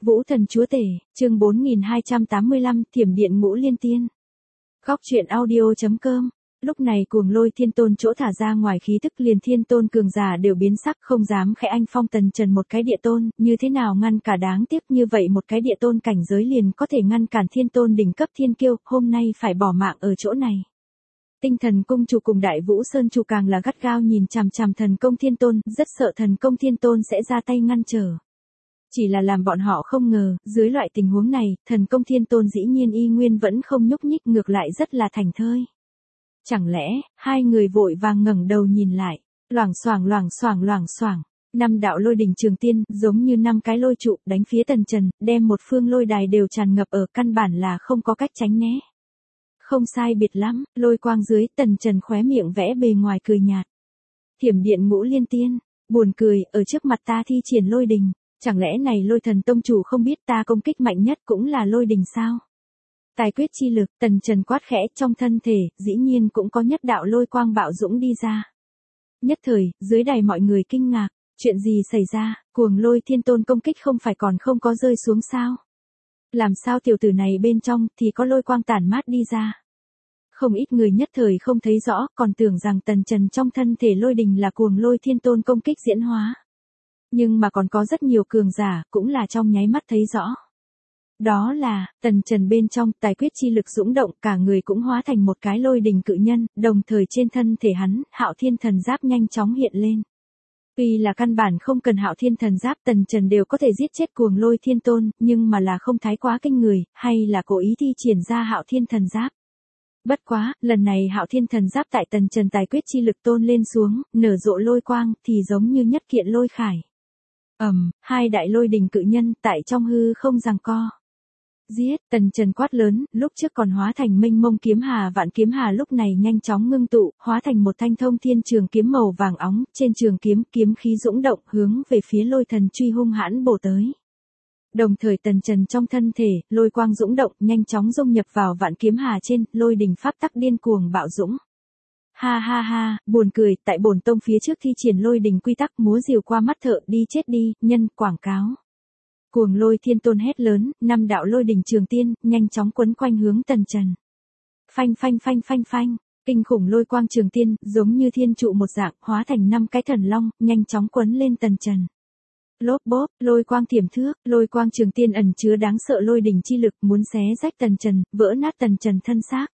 Vũ thần chúa tể, chương 4285, Thiểm điện Ngũ Liên Tiên. Góc truyện audio.com. Lúc này cuồng lôi thiên tôn chỗ thả ra ngoài khí tức liền thiên tôn cường giả đều biến sắc không dám khẽ anh phong tần trần một cái địa tôn, như thế nào ngăn cả đáng tiếc như vậy một cái địa tôn cảnh giới liền có thể ngăn cản thiên tôn đỉnh cấp thiên kiêu, hôm nay phải bỏ mạng ở chỗ này. Tinh thần cung chủ cùng đại vũ sơn chủ càng là gắt gao nhìn chằm chằm thần công thiên tôn, rất sợ thần công thiên tôn sẽ ra tay ngăn trở. Chỉ là làm bọn họ không ngờ, dưới loại tình huống này, thần công thiên tôn dĩ nhiên y nguyên vẫn không nhúc nhích ngược lại rất là thành thơi. Chẳng lẽ, hai người vội vàng ngẩng đầu nhìn lại, loảng xoảng, 5 đạo lôi đỉnh trường tiên, giống như 5 cái lôi trụ, đánh phía tần trần, đem một phương lôi đài đều tràn ngập ở căn bản là không có cách tránh né. Không sai biệt lắm, lôi quang dưới, tần trần khóe miệng vẽ bề ngoài cười nhạt. Thiểm điện Ngũ Liên Tiên, buồn cười, ở trước mặt ta thi triển lôi đình. Chẳng lẽ này lôi thần tông chủ không biết ta công kích mạnh nhất cũng là lôi đình sao? Tài quyết chi lực, tần trần quát khẽ trong thân thể, dĩ nhiên cũng có nhất đạo lôi quang bạo dũng đi ra. Nhất thời, dưới đài mọi người kinh ngạc, chuyện gì xảy ra, cuồng lôi thiên tôn công kích không phải còn không có rơi xuống sao? Làm sao tiểu tử này bên trong thì có lôi quang tản mát đi ra? Không ít người nhất thời không thấy rõ, còn tưởng rằng tần trần trong thân thể lôi đình là cuồng lôi thiên tôn công kích diễn hóa. Nhưng mà còn có rất nhiều cường giả, cũng là trong nháy mắt thấy rõ. Đó là, tần trần bên trong, tài quyết chi lực dũng động, cả người cũng hóa thành một cái lôi đình cự nhân, đồng thời trên thân thể hắn, hạo thiên thần giáp nhanh chóng hiện lên. Tuy là căn bản không cần hạo thiên thần giáp tần trần đều có thể giết chết cuồng lôi thiên tôn, nhưng mà là không thái quá kinh người, hay là cố ý thi triển ra hạo thiên thần giáp. Bất quá, lần này hạo thiên thần giáp tại tần trần tài quyết chi lực tôn lên xuống, nở rộ lôi quang, thì giống như nhất kiện lôi khải. Hai đại lôi đình cự nhân tại trong hư không giằng co. Giết, tần trần quát lớn, lúc trước còn hóa thành mênh mông kiếm hà vạn kiếm hà lúc này nhanh chóng ngưng tụ, hóa thành một thanh thông thiên trường kiếm màu vàng óng, trên trường kiếm, kiếm khí dũng động hướng về phía lôi thần truy hung hãn bổ tới. Đồng thời tần trần trong thân thể, lôi quang dũng động, nhanh chóng dung nhập vào vạn kiếm hà trên, lôi đình pháp tắc điên cuồng bạo dũng. Ha, buồn cười, tại bổn tông phía trước thi triển lôi đình quy tắc múa rìu qua mắt thợ đi chết đi, nhân quảng cáo. Cuồng lôi thiên tôn hét lớn, 5 đạo lôi đình trường tiên, nhanh chóng quấn quanh hướng tần trần. Phanh, kinh khủng lôi quang trường tiên, giống như thiên trụ một dạng, hóa thành 5 cái thần long, nhanh chóng quấn lên tần trần. Lốp bốp, lôi quang tiềm thước, lôi quang trường tiên ẩn chứa đáng sợ lôi đình chi lực muốn xé rách tần trần, vỡ nát tần trần thân xác.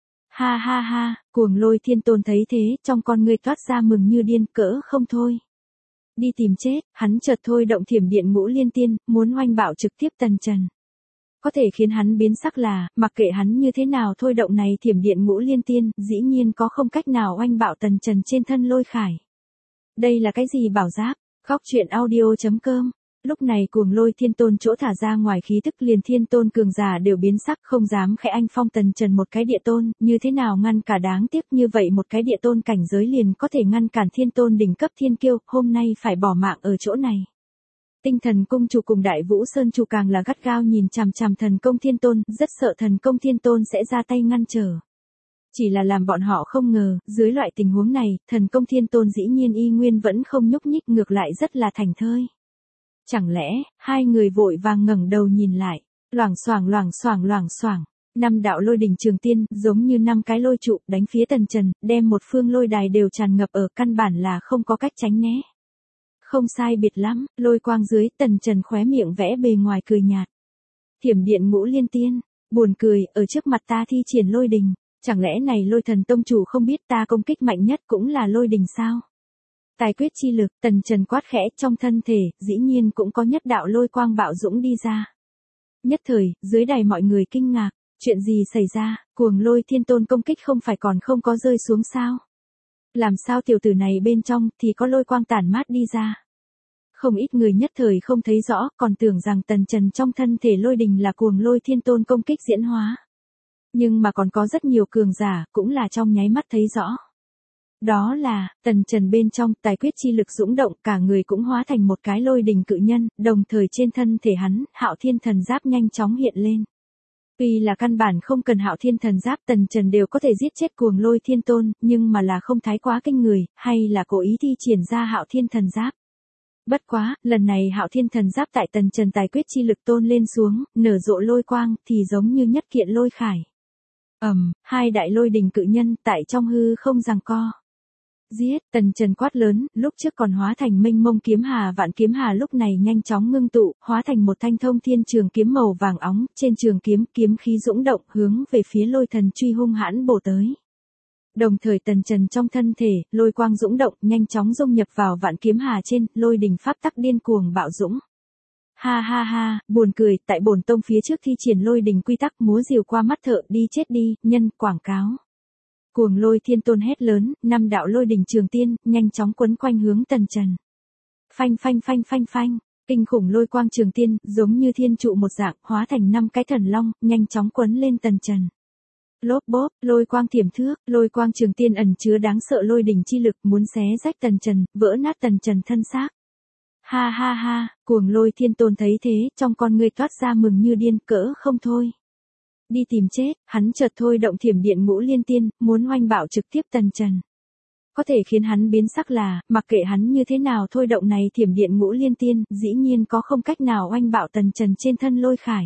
Ha, cuồng lôi thiên tôn thấy thế, trong con ngươi toát ra mừng như điên cỡ không thôi. Đi tìm chết, hắn chợt thôi động thiểm điện Ngũ Liên Tiên, muốn oanh bạo trực tiếp tần trần. Có thể khiến hắn biến sắc là, mặc kệ hắn như thế nào thôi động này thiểm điện Ngũ Liên Tiên, dĩ nhiên có không cách nào oanh bạo tần trần trên thân lôi khải. Đây là cái gì bảo giáp? Góc truyện audio.com. Lúc này cuồng lôi thiên tôn chỗ thả ra ngoài khí tức liền thiên tôn cường giả đều biến sắc không dám khẽ anh phong tần trần một cái địa tôn, như thế nào ngăn cả đáng tiếc như vậy một cái địa tôn cảnh giới liền có thể ngăn cản thiên tôn đỉnh cấp thiên kiêu, hôm nay phải bỏ mạng ở chỗ này. Tinh thần cung chủ cùng đại vũ sơn chủ càng là gắt gao nhìn chằm chằm thần công thiên tôn, rất sợ thần công thiên tôn sẽ ra tay ngăn trở. Chỉ là làm bọn họ không ngờ, dưới loại tình huống này, thần công thiên tôn dĩ nhiên y nguyên vẫn không nhúc nhích ngược lại rất là thành thơi. Chẳng lẽ, hai người vội vàng ngẩng đầu nhìn lại, loảng xoảng, 5 đạo lôi đỉnh trường tiên, giống như 5 cái lôi trụ, đánh phía tần trần, đem một phương lôi đài đều tràn ngập ở căn bản là không có cách tránh né. Không sai biệt lắm, lôi quang dưới, tần trần khóe miệng vẽ bề ngoài cười nhạt. Thiểm điện Ngũ Liên Tiên, buồn cười, ở trước mặt ta thi triển lôi đình. Chẳng lẽ này lôi thần tông chủ không biết ta công kích mạnh nhất cũng là lôi đình sao? Tài quyết chi lực, tần trần quát khẽ trong thân thể, dĩ nhiên cũng có nhất đạo lôi quang bạo dũng đi ra. Nhất thời, dưới đài mọi người kinh ngạc, chuyện gì xảy ra, cuồng lôi thiên tôn công kích không phải còn không có rơi xuống sao? Làm sao tiểu tử này bên trong thì có lôi quang tản mát đi ra? Không ít người nhất thời không thấy rõ, còn tưởng rằng tần trần trong thân thể lôi đình là cuồng lôi thiên tôn công kích diễn hóa. Nhưng mà còn có rất nhiều cường giả, cũng là trong nháy mắt thấy rõ. Đó là, tần trần bên trong, tài quyết chi lực dũng động, cả người cũng hóa thành một cái lôi đình cự nhân, đồng thời trên thân thể hắn, hạo thiên thần giáp nhanh chóng hiện lên. Tuy là căn bản không cần hạo thiên thần giáp tần trần đều có thể giết chết cuồng lôi thiên tôn, nhưng mà là không thái quá kinh người, hay là cố ý thi triển ra hạo thiên thần giáp. Bất quá, lần này Hạo Thiên Thần Giáp tại Tần Trần tài quyết chi lực tôn lên xuống, nở rộ lôi quang, thì giống như nhất kiện lôi khải. Hai đại lôi đình cự nhân tại trong hư không giằng co. Giết, Tần Trần quát lớn, lúc trước còn hóa thành mênh mông kiếm hà vạn kiếm hà lúc này nhanh chóng ngưng tụ, hóa thành một thanh thông thiên trường kiếm màu vàng óng, trên trường kiếm kiếm khí dũng động hướng về phía lôi thần truy hung hãn bổ tới. Đồng thời Tần Trần trong thân thể, lôi quang dũng động, nhanh chóng dung nhập vào vạn kiếm hà trên, lôi đình pháp tắc điên cuồng bạo dũng. Ha ha ha, buồn cười, tại bổn tông phía trước thi triển lôi đình quy tắc múa rìu qua mắt thợ, đi chết đi, nhân, quảng cáo. Cuồng Lôi Thiên Tôn hét lớn, 5 đạo lôi đình trường tiên, nhanh chóng quấn quanh hướng Tần Trần. Phanh phanh phanh phanh phanh, kinh khủng lôi quang trường tiên, giống như thiên trụ một dạng, hóa thành 5 cái thần long, nhanh chóng quấn lên Tần Trần. Lốp bốp, lôi quang thiểm thước, lôi quang trường tiên ẩn chứa đáng sợ lôi đình chi lực, muốn xé rách Tần Trần, vỡ nát Tần Trần thân xác. Ha ha ha, Cuồng Lôi Thiên Tôn thấy thế, trong con ngươi toát ra mừng như điên, cỡ không thôi. Đi tìm chết, hắn chợt thôi động thiểm điện ngũ liên tiên, muốn oanh bạo trực tiếp Tần Trần. Có thể khiến hắn biến sắc là, mặc kệ hắn như thế nào thôi động này thiểm điện ngũ liên tiên, dĩ nhiên có không cách nào oanh bạo Tần Trần trên thân lôi khải.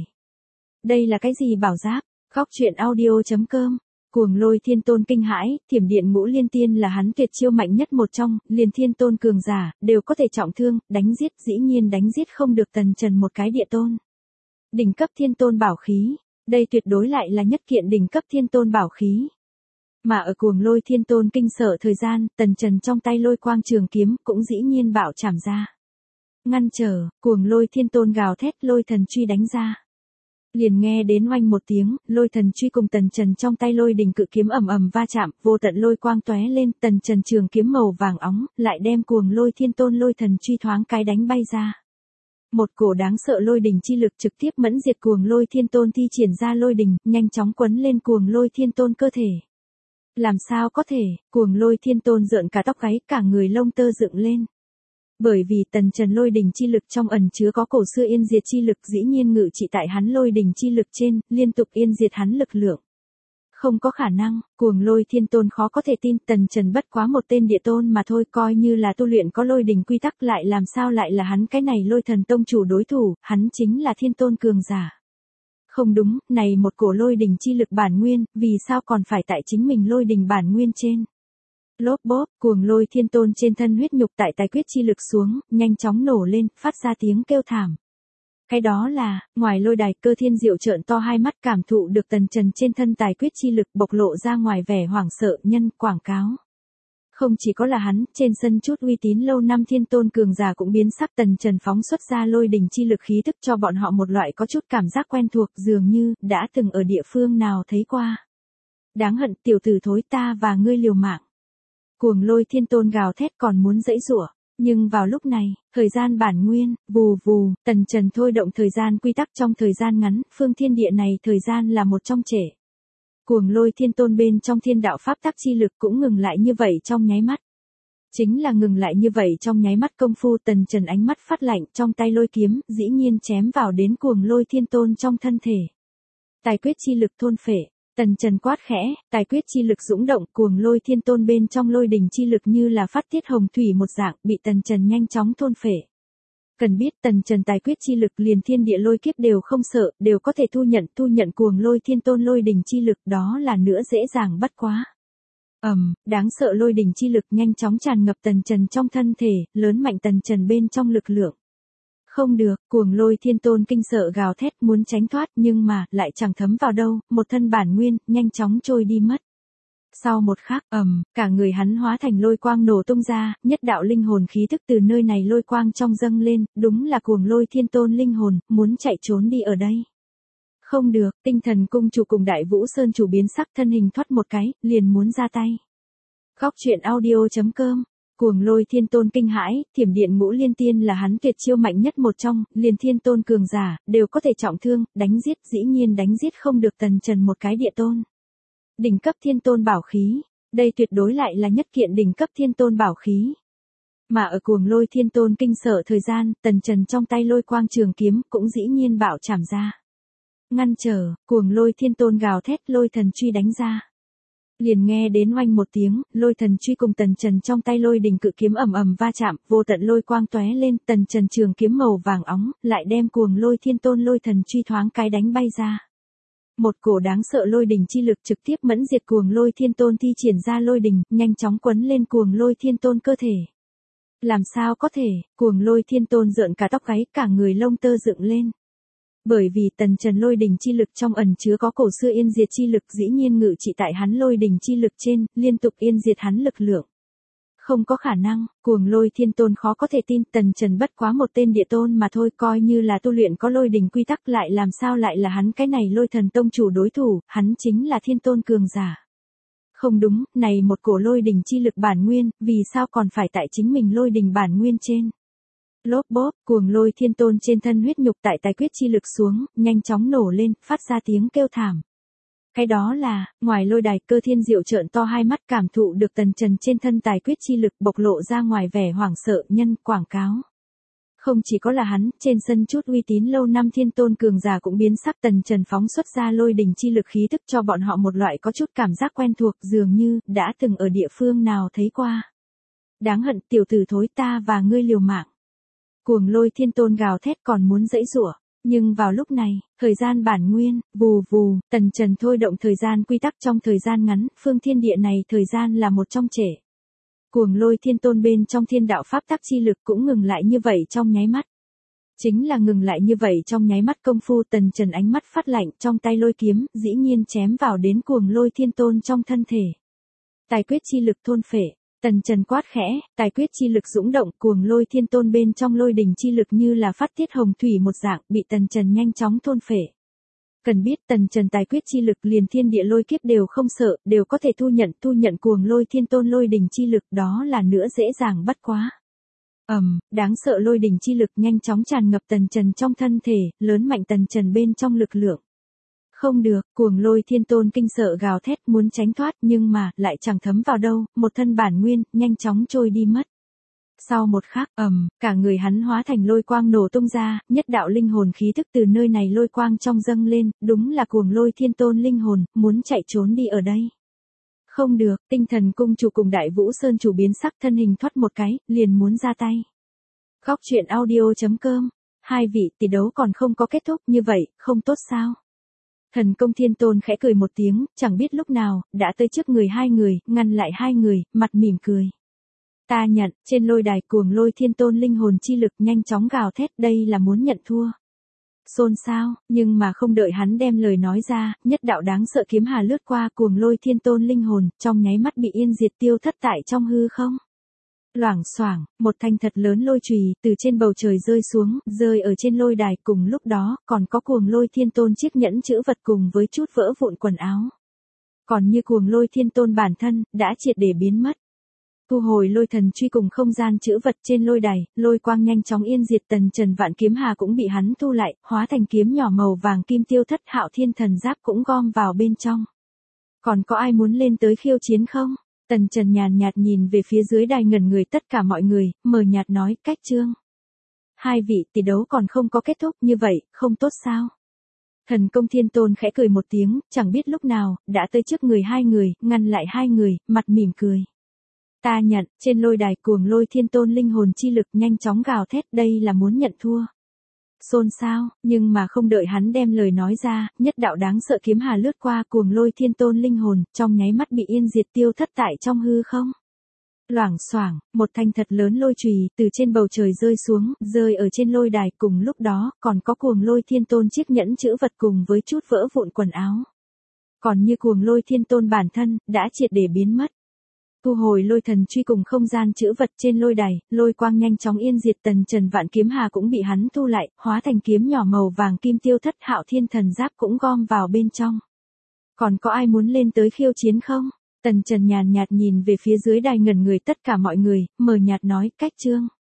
Đây là cái gì bảo giáp? Góc truyện audio.com. Cuồng Lôi Thiên Tôn kinh hãi, thiểm điện ngũ liên tiên là hắn tuyệt chiêu mạnh nhất một trong, liền thiên tôn cường giả, đều có thể trọng thương, đánh giết, dĩ nhiên đánh giết không được Tần Trần một cái địa tôn. Đỉnh cấp thiên tôn bảo khí, đây tuyệt đối lại là nhất kiện đỉnh cấp thiên tôn bảo khí. Mà ở Cuồng Lôi Thiên Tôn kinh sợ thời gian, Tần Trần trong tay lôi quang trường kiếm cũng dĩ nhiên bạo chảm ra. Ngăn trở, Cuồng Lôi Thiên Tôn gào thét lôi thần truy đánh ra. Liền nghe đến oanh một tiếng, lôi thần truy cùng Tần Trần trong tay lôi đình cự kiếm ầm ầm va chạm, vô tận lôi quang tóe lên, Tần Trần trường kiếm màu vàng óng, lại đem Cuồng Lôi Thiên Tôn lôi thần truy thoáng cái đánh bay ra. Một cổ đáng sợ lôi đình chi lực trực tiếp mẫn diệt Cuồng Lôi Thiên Tôn thi triển ra lôi đình, nhanh chóng quấn lên Cuồng Lôi Thiên Tôn cơ thể. Làm sao có thể, Cuồng Lôi Thiên Tôn rợn cả tóc gáy, cả người lông tơ dựng lên. Bởi vì Tần Trần lôi đình chi lực trong ẩn chứa có cổ xưa yên diệt chi lực dĩ nhiên ngự trị tại hắn lôi đình chi lực trên, liên tục yên diệt hắn lực lượng. Không có khả năng, Cuồng Lôi Thiên Tôn khó có thể tin Tần Trần bất quá một tên địa tôn mà thôi, coi như là tu luyện có lôi đình quy tắc lại làm sao lại là hắn cái này lôi thần tông chủ đối thủ, hắn chính là thiên tôn cường giả. Không đúng, này một cổ lôi đình chi lực bản nguyên, vì sao còn phải tại chính mình lôi đình bản nguyên trên. Lốp bốp, Cuồng Lôi Thiên Tôn trên thân huyết nhục tại tài quyết chi lực xuống, nhanh chóng nổ lên, phát ra tiếng kêu thảm. Cái đó là, ngoài lôi đài Cơ Thiên Diệu trợn to hai mắt cảm thụ được Tần Trần trên thân tài quyết chi lực bộc lộ ra ngoài vẻ hoảng sợ nhân quảng cáo. Không chỉ có là hắn, trên sân chút uy tín lâu năm thiên tôn cường giả cũng biến sắc Tần Trần phóng xuất ra lôi đình chi lực khí tức cho bọn họ một loại có chút cảm giác quen thuộc dường như đã từng ở địa phương nào thấy qua. Đáng hận tiểu tử thối ta và ngươi liều mạng. Cuồng Lôi Thiên Tôn gào thét còn muốn giãy giụa, nhưng vào lúc này, thời gian bản nguyên, vù vù, Tần Trần thôi động thời gian quy tắc trong thời gian ngắn, phương thiên địa này thời gian là một trong trệ. Cuồng Lôi Thiên Tôn bên trong thiên đạo pháp tắc chi lực cũng ngừng lại như vậy trong nháy mắt. Chính là ngừng lại như vậy trong nháy mắt công phu Tần Trần ánh mắt phát lạnh trong tay lôi kiếm, dĩ nhiên chém vào đến Cuồng Lôi Thiên Tôn trong thân thể. Tài quyết chi lực thôn phệ. Tần Trần quát khẽ, tài quyết chi lực dũng động, Cuồng Lôi Thiên Tôn bên trong lôi đình chi lực như là phát tiết hồng thủy một dạng, bị Tần Trần nhanh chóng thôn phệ. Cần biết Tần Trần tài quyết chi lực liền thiên địa lôi kiếp đều không sợ, đều có thể thu nhận Cuồng Lôi Thiên Tôn lôi đình chi lực, đó là nữa dễ dàng bất quá. Đáng sợ lôi đình chi lực nhanh chóng tràn ngập Tần Trần trong thân thể, lớn mạnh Tần Trần bên trong lực lượng. Không được, Cuồng Lôi Thiên Tôn kinh sợ gào thét muốn tránh thoát nhưng mà lại chẳng thấm vào đâu, một thân bản nguyên, nhanh chóng trôi đi mất. Sau một khắc, cả người hắn hóa thành lôi quang nổ tung ra, nhất đạo linh hồn khí thức từ nơi này lôi quang trong dâng lên, đúng là Cuồng Lôi Thiên Tôn linh hồn, muốn chạy trốn đi ở đây. Không được, Tinh Thần Cung chủ cùng Đại Vũ Sơn chủ biến sắc thân hình thoát một cái, liền muốn ra tay. Góc truyện audio.com. Cuồng Lôi Thiên Tôn kinh hãi, thiểm điện ngũ liên tiên là hắn tuyệt chiêu mạnh nhất một trong, liền thiên tôn cường giả, đều có thể trọng thương, đánh giết, dĩ nhiên đánh giết không được Tần Trần một cái địa tôn. Đỉnh cấp thiên tôn bảo khí, đây tuyệt đối lại là nhất kiện đỉnh cấp thiên tôn bảo khí. Mà ở Cuồng Lôi Thiên Tôn kinh sợ thời gian, Tần Trần trong tay lôi quang trường kiếm cũng dĩ nhiên bạo chảm ra. Ngăn trở, Cuồng Lôi Thiên Tôn gào thét lôi thần truy đánh ra. Liền nghe đến oanh một tiếng, Lôi Thần truy cùng Tần Trần trong tay lôi đình cự kiếm ầm ầm va chạm, vô tận lôi quang tóe lên, Tần Trần trường kiếm màu vàng óng, lại đem cuồng lôi thiên tôn Lôi Thần truy thoáng cái đánh bay ra. Một cổ đáng sợ lôi đình chi lực trực tiếp mẫn diệt cuồng lôi thiên tôn thi triển ra lôi đình, nhanh chóng quấn lên cuồng lôi thiên tôn cơ thể. Làm sao có thể, cuồng lôi thiên tôn rợn cả tóc gáy, cả người lông tơ dựng lên. Bởi vì Tần Trần lôi đình chi lực trong ẩn chứa có cổ xưa yên diệt chi lực, dĩ nhiên ngự trị tại hắn lôi đình chi lực trên, liên tục yên diệt hắn lực lượng. Không có khả năng, cuồng lôi thiên tôn khó có thể tin, Tần Trần bất quá một tên địa tôn mà thôi, coi như là tu luyện có lôi đình quy tắc lại làm sao lại là hắn cái này Lôi Thần tông chủ đối thủ, hắn chính là thiên tôn cường giả. Không đúng, này một cổ lôi đình chi lực bản nguyên, vì sao còn phải tại chính mình lôi đình bản nguyên trên. Lốp bốp, cuồng lôi thiên tôn trên thân huyết nhục tại tài quyết chi lực xuống, nhanh chóng nổ lên, phát ra tiếng kêu thảm. Cái đó là, ngoài lôi đài, Cơ Thiên Diệu trợn to hai mắt cảm thụ được Tần Trần trên thân tài quyết chi lực bộc lộ ra ngoài vẻ hoảng sợ nhân quảng cáo. Không chỉ có là hắn, trên sân chút uy tín lâu năm thiên tôn cường giả cũng biến sắc, Tần Trần phóng xuất ra lôi đình chi lực khí tức cho bọn họ một loại có chút cảm giác quen thuộc, dường như đã từng ở địa phương nào thấy qua. Đáng hận, tiểu tử thối, ta và ngươi liều mạng. Cuồng lôi thiên tôn gào thét còn muốn giãy giụa, nhưng vào lúc này, thời gian bản nguyên, vù vù, Tần Trần thôi động thời gian quy tắc trong thời gian ngắn, phương thiên địa này thời gian là một trong trệ. Cuồng lôi thiên tôn bên trong thiên đạo pháp tắc chi lực cũng ngừng lại như vậy trong nháy mắt. Chính là ngừng lại như vậy trong nháy mắt công phu, Tần Trần ánh mắt phát lạnh, trong tay lôi kiếm, dĩ nhiên chém vào đến cuồng lôi thiên tôn trong thân thể. Tài quyết chi lực thôn phệ. Tần Trần quát khẽ, tài quyết chi lực dũng động, cuồng lôi thiên tôn bên trong lôi đình chi lực như là phát tiết hồng thủy một dạng, bị Tần Trần nhanh chóng thôn phệ. Cần biết Tần Trần tài quyết chi lực liền thiên địa lôi kiếp đều không sợ, đều có thể thu nhận cuồng lôi thiên tôn lôi đình chi lực, đó là nữa dễ dàng bắt quá. Đáng sợ lôi đình chi lực nhanh chóng tràn ngập Tần Trần trong thân thể, lớn mạnh Tần Trần bên trong lực lượng. Không được, cuồng lôi thiên tôn kinh sợ gào thét muốn tránh thoát, nhưng mà, lại chẳng thấm vào đâu, một thân bản nguyên, nhanh chóng trôi đi mất. Sau một khắc, cả người hắn hóa thành lôi quang nổ tung ra, nhất đạo linh hồn khí thức từ nơi này lôi quang trong dâng lên, đúng là cuồng lôi thiên tôn linh hồn, muốn chạy trốn đi ở đây. Không được, Tinh Thần cung chủ cùng Đại Vũ Sơn chủ biến sắc, thân hình thoát một cái, liền muốn ra tay. Góc truyện audio.com, hai vị tỷ đấu còn không có kết thúc, như vậy, không tốt sao? Thần công thiên tôn khẽ cười một tiếng, chẳng biết lúc nào, đã tới trước người hai người, ngăn lại hai người, mặt mỉm cười. Ta nhận, trên lôi đài cuồng lôi thiên tôn linh hồn chi lực nhanh chóng gào thét, đây là muốn nhận thua. Xôn xao, nhưng mà không đợi hắn đem lời nói ra, nhất đạo đáng sợ kiếm hà lướt qua cuồng lôi thiên tôn linh hồn, trong nháy mắt bị yên diệt tiêu thất tại trong hư không. Loảng xoảng, một thanh thật lớn lôi chùy từ trên bầu trời rơi xuống, rơi ở trên lôi đài, cùng lúc đó, còn có cuồng lôi thiên tôn chiếc nhẫn chữ vật cùng với chút vỡ vụn quần áo. Còn như cuồng lôi thiên tôn bản thân, đã triệt để biến mất. Thu hồi lôi thần truy cùng không gian chữ vật trên lôi đài, lôi quang nhanh chóng yên diệt, Tần Trần vạn kiếm hà cũng bị hắn thu lại, hóa thành kiếm nhỏ màu vàng kim tiêu thất, Hạo Thiên thần giáp cũng gom vào bên trong. Còn có ai muốn lên tới khiêu chiến không? Tần Trần nhàn nhạt nhìn về phía dưới đài ngẩn người tất cả mọi người, mờ nhạt nói, cách chương. Hai vị tỷ đấu còn không có kết thúc, như vậy, không tốt sao? Thần công thiên tôn khẽ cười một tiếng, chẳng biết lúc nào, đã tới trước người hai người, ngăn lại hai người, mặt mỉm cười. Ta nhận, trên lôi đài cuồng lôi thiên tôn linh hồn chi lực nhanh chóng gào thét, đây là muốn nhận thua. Xôn xao, nhưng mà không đợi hắn đem lời nói ra, nhất đạo đáng sợ kiếm hà lướt qua cuồng lôi thiên tôn linh hồn, trong nháy mắt bị yên diệt tiêu thất tại trong hư không. Loảng xoảng, một thanh thật lớn lôi chùy từ trên bầu trời rơi xuống, rơi ở trên lôi đài, cùng lúc đó, còn có cuồng lôi thiên tôn chiếc nhẫn chữ vật cùng với chút vỡ vụn quần áo. Còn như cuồng lôi thiên tôn bản thân, đã triệt để biến mất. Thu hồi lôi thần truy cùng không gian chữ vật trên lôi đài, lôi quang nhanh chóng yên diệt, Tần Trần vạn kiếm hà cũng bị hắn thu lại, hóa thành kiếm nhỏ màu vàng kim tiêu thất, Hạo Thiên thần giáp cũng gom vào bên trong. Còn có ai muốn lên tới khiêu chiến không? Tần Trần nhàn nhạt nhìn về phía dưới đài ngẩn người tất cả mọi người, mờ nhạt nói, cách chương.